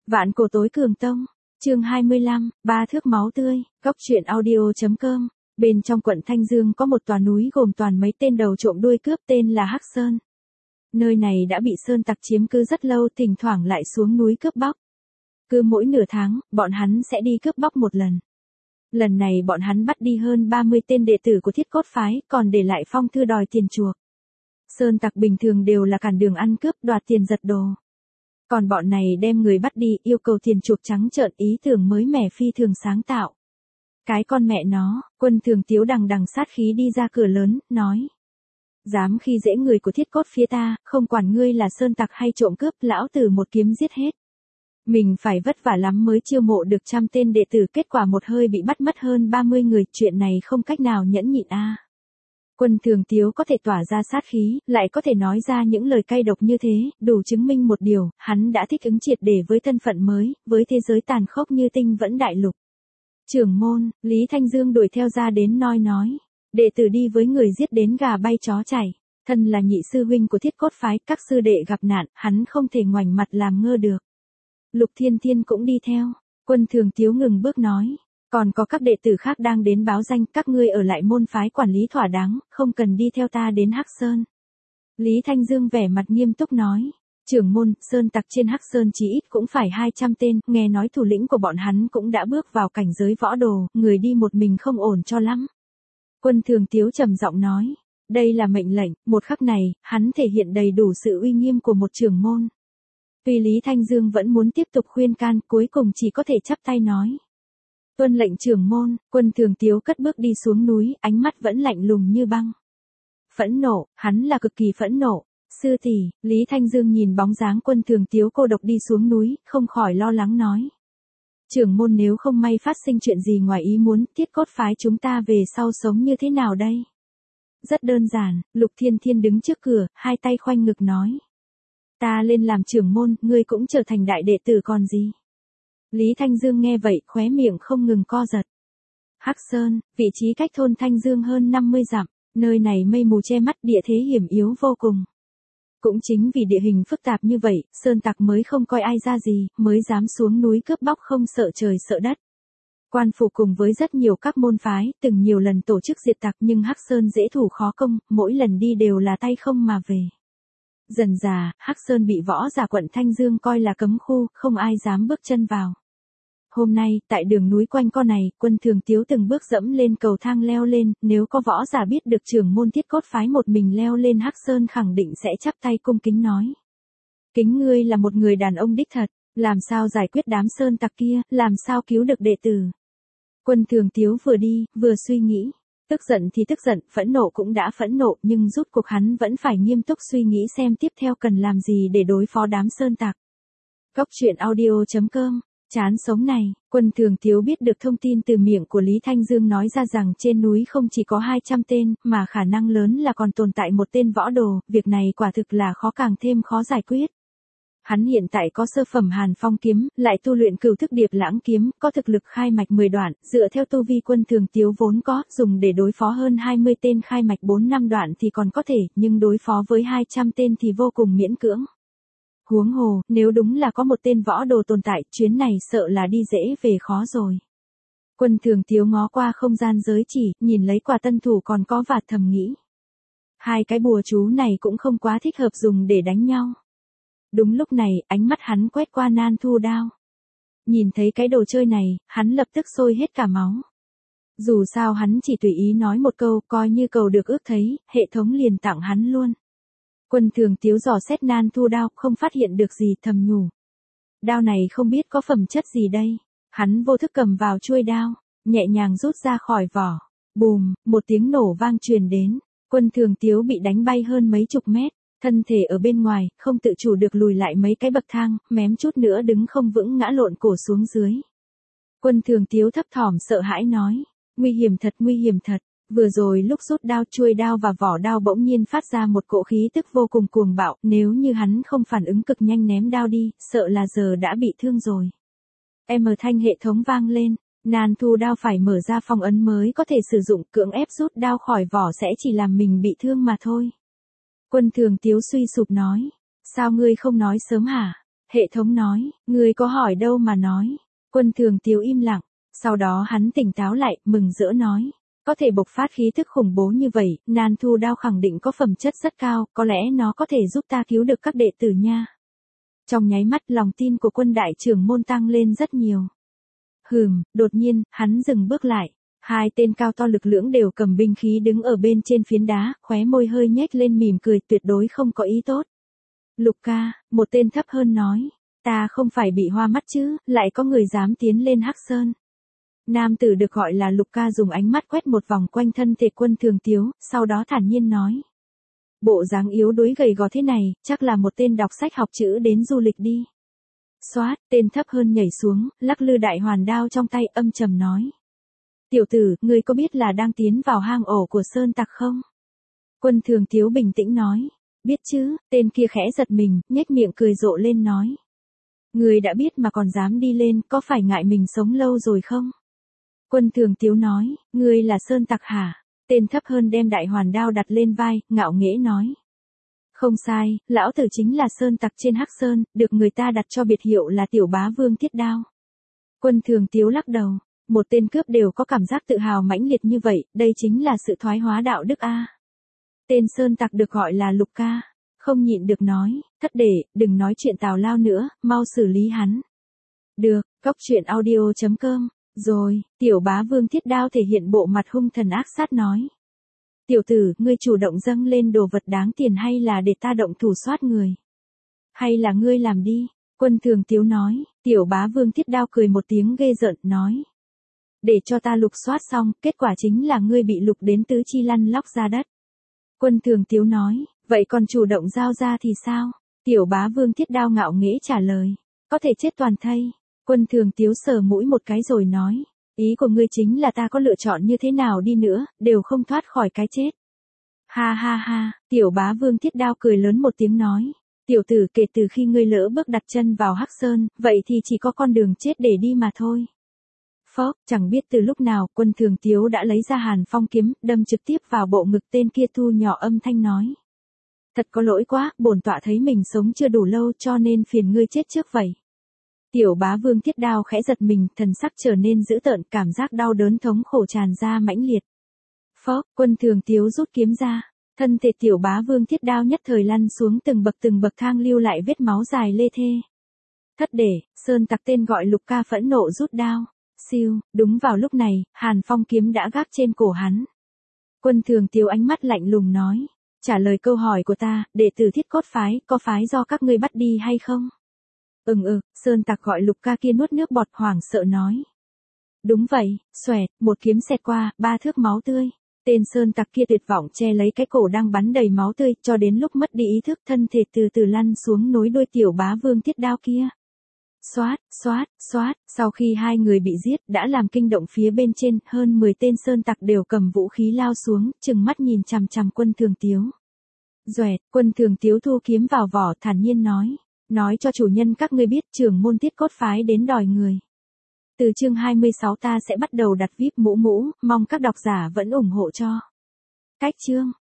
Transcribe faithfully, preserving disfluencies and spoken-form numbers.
Vạn cổ tối cường tông, chương hai mươi lăm, ba thước máu tươi, góc truyện audio.com. Bên trong quận Thanh Dương có một tòa núi gồm toàn mấy tên đầu trộm đuôi cướp tên là Hắc Sơn. Nơi này đã bị sơn tặc chiếm cư rất lâu, thỉnh thoảng lại xuống núi cướp bóc. Cứ mỗi nửa tháng, bọn hắn sẽ đi cướp bóc một lần. Lần này bọn hắn bắt đi hơn ba mươi tên đệ tử của Thiết Cốt phái, còn để lại phong thư đòi tiền chuộc. Sơn tặc bình thường đều là cản đường ăn cướp, đoạt tiền giật đồ. Còn bọn này đem người bắt đi, yêu cầu tiền chuộc trắng trợn, ý tưởng mới mẻ phi thường sáng tạo. Cái con mẹ nó, Quân Thường Tiếu đằng đằng sát khí đi ra cửa lớn, nói. Dám khi dễ người của Thiết Cốt phía ta, không quản ngươi là sơn tặc hay trộm cướp, lão tử một kiếm giết hết. Mình phải vất vả lắm mới chiêu mộ được trăm tên đệ tử, kết quả một hơi bị bắt mất hơn ba mươi người, chuyện này không cách nào nhẫn nhịn a. À. Quân Thường Tiếu có thể tỏa ra sát khí, lại có thể nói ra những lời cay độc như thế, đủ chứng minh một điều, hắn đã thích ứng triệt để với thân phận mới, với thế giới tàn khốc như Tinh Vẫn Đại Lục. Trưởng môn, Lý Thanh Dương đuổi theo ra đến nói nói, đệ tử đi với người giết đến gà bay chó chảy, thân là nhị sư huynh của Thiết Cốt phái, các sư đệ gặp nạn, hắn không thể ngoảnh mặt làm ngơ được. Lục Thiên Thiên cũng đi theo. Quân Thường Tiếu ngừng bước nói, còn có các đệ tử khác đang đến báo danh, các ngươi ở lại môn phái quản lý thỏa đáng, không cần đi theo ta đến Hắc Sơn. Lý Thanh Dương vẻ mặt nghiêm túc nói, trưởng môn, sơn tặc trên Hắc Sơn chỉ ít cũng phải hai trăm tên, nghe nói thủ lĩnh của bọn hắn cũng đã bước vào cảnh giới võ đồ, người đi một mình không ổn cho lắm. Quân Thường Tiếu trầm giọng nói, đây là mệnh lệnh, một khắc này, hắn thể hiện đầy đủ sự uy nghiêm của một trưởng môn. Tuy Lý Thanh Dương vẫn muốn tiếp tục khuyên can, cuối cùng chỉ có thể chắp tay nói. Tuân lệnh trưởng môn. Quân Thường Tiếu cất bước đi xuống núi, ánh mắt vẫn lạnh lùng như băng. Phẫn nộ, hắn là cực kỳ phẫn nộ. Sư tỷ, Lý Thanh Dương nhìn bóng dáng Quân Thường Tiếu cô độc đi xuống núi, không khỏi lo lắng nói. Trưởng môn, nếu không may phát sinh chuyện gì ngoài ý muốn, Thiết Cốt phái chúng ta về sau sống như thế nào đây? Rất đơn giản, Lục Thiên Thiên đứng trước cửa, hai tay khoanh ngực nói. Ta lên làm trưởng môn, ngươi cũng trở thành đại đệ tử còn gì. Lý Thanh Dương nghe vậy, khóe miệng không ngừng co giật. Hắc Sơn, vị trí cách thôn Thanh Dương hơn năm mươi dặm, nơi này mây mù che mắt, địa thế hiểm yếu vô cùng. Cũng chính vì địa hình phức tạp như vậy, sơn tặc mới không coi ai ra gì, mới dám xuống núi cướp bóc không sợ trời sợ đất. Quan phủ cùng với rất nhiều các môn phái, từng nhiều lần tổ chức diệt tặc, nhưng Hắc Sơn dễ thủ khó công, mỗi lần đi đều là tay không mà về. Dần dà, Hắc Sơn bị võ giả quận Thanh Dương coi là cấm khu, không ai dám bước chân vào. Hôm nay, tại đường núi quanh co này, Quân Thường Tiếu từng bước dẫm lên cầu thang leo lên, nếu có võ giả biết được trưởng môn Thiết Cốt phái một mình leo lên Hắc Sơn khẳng định sẽ chắp tay cung kính nói. Kính ngươi là một người đàn ông đích thật, làm sao giải quyết đám sơn tặc kia, làm sao cứu được đệ tử. Quân Thường Tiếu vừa đi, vừa suy nghĩ. Tức giận thì tức giận, phẫn nộ cũng đã phẫn nộ, nhưng rút cuộc hắn vẫn phải nghiêm túc suy nghĩ xem tiếp theo cần làm gì để đối phó đám sơn tặc. Góc truyện audio.com. Chán sống này, Quân Thường Tiếu biết được thông tin từ miệng của Lý Thanh Dương nói ra rằng trên núi không chỉ có hai trăm tên, mà khả năng lớn là còn tồn tại một tên võ đồ, việc này quả thực là khó càng thêm khó giải quyết. Hắn hiện tại có sơ phẩm Hàn Phong kiếm, lại tu luyện Cửu Thức Điệp Lãng kiếm, có thực lực khai mạch mười đoạn, dựa theo tu vi Quân Thường Tiếu vốn có, dùng để đối phó hơn hai mươi tên khai mạch bốn năm đoạn thì còn có thể, nhưng đối phó với hai trăm tên thì vô cùng miễn cưỡng. Huống hồ, nếu đúng là có một tên võ đồ tồn tại, chuyến này sợ là đi dễ về khó rồi. Quân Thường Tiếu ngó qua không gian giới chỉ, nhìn lấy quả tân thủ còn có vạt thầm nghĩ. Hai cái bùa chú này cũng không quá thích hợp dùng để đánh nhau. Đúng lúc này, ánh mắt hắn quét qua nan thu đao. Nhìn thấy cái đồ chơi này, hắn lập tức sôi hết cả máu. Dù sao hắn chỉ tùy ý nói một câu, coi như cầu được ước thấy, hệ thống liền tặng hắn luôn. Quân Thường Tiếu dò xét nan thu đao, không phát hiện được gì, thầm nhủ. Đao này không biết có phẩm chất gì đây. Hắn vô thức cầm vào chuôi đao, nhẹ nhàng rút ra khỏi vỏ. Bùm, một tiếng nổ vang truyền đến. Quân Thường Tiếu bị đánh bay hơn mấy chục mét. Thân thể ở bên ngoài, không tự chủ được lùi lại mấy cái bậc thang, mém chút nữa đứng không vững ngã lộn cổ xuống dưới. Quân Thường Tiếu thấp thỏm sợ hãi nói, nguy hiểm thật, nguy hiểm thật. Vừa rồi lúc rút đao, chuôi đao và vỏ đao bỗng nhiên phát ra một cỗ khí tức vô cùng cuồng bạo, nếu như hắn không phản ứng cực nhanh ném đao đi, sợ là giờ đã bị thương rồi. Em thanh hệ thống vang lên, nan thu đao phải mở ra phong ấn mới có thể sử dụng, cưỡng ép rút đao khỏi vỏ sẽ chỉ làm mình bị thương mà thôi. Quân Thường Tiếu suy sụp nói, sao ngươi không nói sớm hả? Hệ thống nói, người có hỏi đâu mà nói. Quân Thường Tiếu im lặng, sau đó hắn tỉnh táo lại, mừng rỡ nói. Có thể bộc phát khí thức khủng bố như vậy, Nan Thu Đao khẳng định có phẩm chất rất cao, có lẽ nó có thể giúp ta cứu được các đệ tử nha. Trong nháy mắt lòng tin của quân đại trưởng môn tăng lên rất nhiều. Hừm, đột nhiên, hắn dừng bước lại. Hai tên cao to lực lưỡng đều cầm binh khí đứng ở bên trên phiến đá, khóe môi hơi nhếch lên mỉm cười tuyệt đối không có ý tốt. Lục ca, một tên thấp hơn nói, ta không phải bị hoa mắt chứ, lại có người dám tiến lên Hắc Sơn. Nam tử được gọi là Lục ca dùng ánh mắt quét một vòng quanh thân thể Quân Thường Tiếu, sau đó thản nhiên nói. Bộ dáng yếu đuối gầy gò thế này, chắc là một tên đọc sách học chữ đến du lịch đi. Xoát, tên thấp hơn nhảy xuống, lắc lư đại hoàn đao trong tay âm trầm nói. Tiểu tử, ngươi có biết là đang tiến vào hang ổ của Sơn Tặc không? Quân Thường Tiếu bình tĩnh nói. Biết chứ, tên kia khẽ giật mình, nhếch miệng cười rộ lên nói. Ngươi đã biết mà còn dám đi lên, có phải ngại mình sống lâu rồi không? Quân Thường Tiếu nói, ngươi là Sơn Tặc hả? Tên thấp hơn đem đại hoàn đao đặt lên vai, ngạo nghễ nói. Không sai, lão tử chính là Sơn Tặc trên Hắc Sơn, được người ta đặt cho biệt hiệu là Tiểu Bá Vương Thiết Đao. Quân Thường Tiếu lắc đầu, một tên cướp đều có cảm giác tự hào mãnh liệt như vậy, đây chính là sự thoái hóa đạo đức a. Tên Sơn Tặc được gọi là Lục ca, không nhịn được nói, thất để, đừng nói chuyện tào lao nữa, mau xử lý hắn. Được, cóc truyện audio chấm com. Rồi, Tiểu Bá Vương Thiết Đao thể hiện bộ mặt hung thần ác sát nói. Tiểu tử, ngươi chủ động dâng lên đồ vật đáng tiền hay là để ta động thủ soát người? Hay là ngươi làm đi? Quân Thường Tiếu nói, Tiểu Bá Vương Thiết Đao cười một tiếng ghê rợn nói. Để cho ta lục soát xong, kết quả chính là ngươi bị lục đến tứ chi lăn lóc ra đất. Quân Thường Tiếu nói, vậy còn chủ động giao ra thì sao? Tiểu Bá Vương Thiết Đao ngạo nghễ trả lời, có thể chết toàn thây. Quân Thường Tiếu sờ mũi một cái rồi nói, ý của ngươi chính là ta có lựa chọn như thế nào đi nữa, đều không thoát khỏi cái chết. Ha ha ha, Tiểu Bá Vương Thiết Đao cười lớn một tiếng nói, tiểu tử kể từ khi ngươi lỡ bước đặt chân vào Hắc Sơn, vậy thì chỉ có con đường chết để đi mà thôi. Phốc, chẳng biết từ lúc nào, Quân Thường Tiếu đã lấy ra Hàn Phong kiếm, đâm trực tiếp vào bộ ngực tên kia, thu nhỏ âm thanh nói. Thật có lỗi quá, bổn tọa thấy mình sống chưa đủ lâu cho nên phiền ngươi chết trước vậy. Tiểu Bá Vương Thiết Đao khẽ giật mình, thần sắc trở nên dữ tợn, cảm giác đau đớn thống khổ tràn ra mãnh liệt. Phốc, Quân Thường Tiếu rút kiếm ra, thân thể Tiểu Bá Vương Thiết Đao nhất thời lăn xuống từng bậc từng bậc thang lưu lại vết máu dài lê thê. Thất để, Sơn Tặc tên gọi Lục ca phẫn nộ rút đao. Siêu, đúng vào lúc này, Hàn Phong kiếm đã gác trên cổ hắn. Quân Thường Tiếu ánh mắt lạnh lùng nói, trả lời câu hỏi của ta, đệ tử Thiết Cốt phái, có phái do các ngươi bắt đi hay không? Ừm ừ, Sơn Tặc gọi Lục ca kia nuốt nước bọt hoảng sợ nói. Đúng vậy, xoẹt, một kiếm xẹt qua, ba thước máu tươi. Tên Sơn Tặc kia tuyệt vọng che lấy cái cổ đang bắn đầy máu tươi, cho đến lúc mất đi ý thức thân thể từ từ lăn xuống nối đuôi Tiểu Bá Vương Thiết Đao kia. Xoát, xoát, xoát, sau khi hai người bị giết, đã làm kinh động phía bên trên, hơn mười tên Sơn Tặc đều cầm vũ khí lao xuống, chừng mắt nhìn chằm chằm Quân Thường Tiếu. Doẹt, Quân Thường Tiếu thu kiếm vào vỏ, thản nhiên nói, nói cho chủ nhân các ngươi biết, trưởng môn Thiết Cốt phái đến đòi người. Từ chương hai mươi sáu ta sẽ bắt đầu đặt víp mũ mũ, mong các độc giả vẫn ủng hộ cho. Cách chương